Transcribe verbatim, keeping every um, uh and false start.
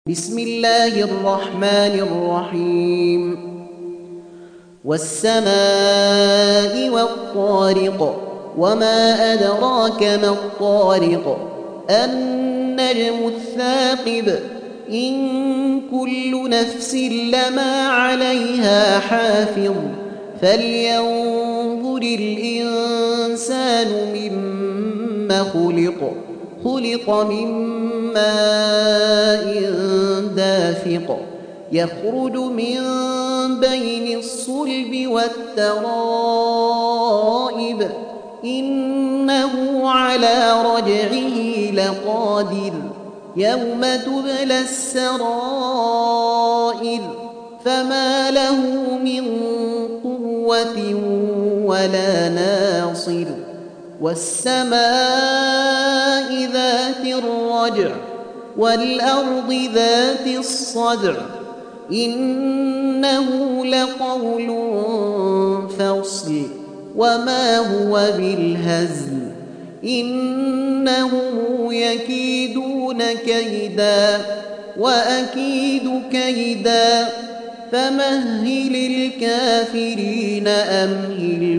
بسم الله الرحمن الرحيم والسماء والطارق وما أدراك ما الطارق النجم الثاقب إن كل نفس لما عليها حافظ فلينظر الإنسان مما خلق خلق من ماء دافق يخرج من بين الصلب والترائب إنه على رجعه لقادر يوم تبلى السرائر فما له من قوة ولا ناصر والسماء ذات الرجع والأرض ذات الصدع إنه لقول فصل وما هو بالهزل إنهم يكيدون كيدا وأكيد كيدا فمهل الكافرين أمهل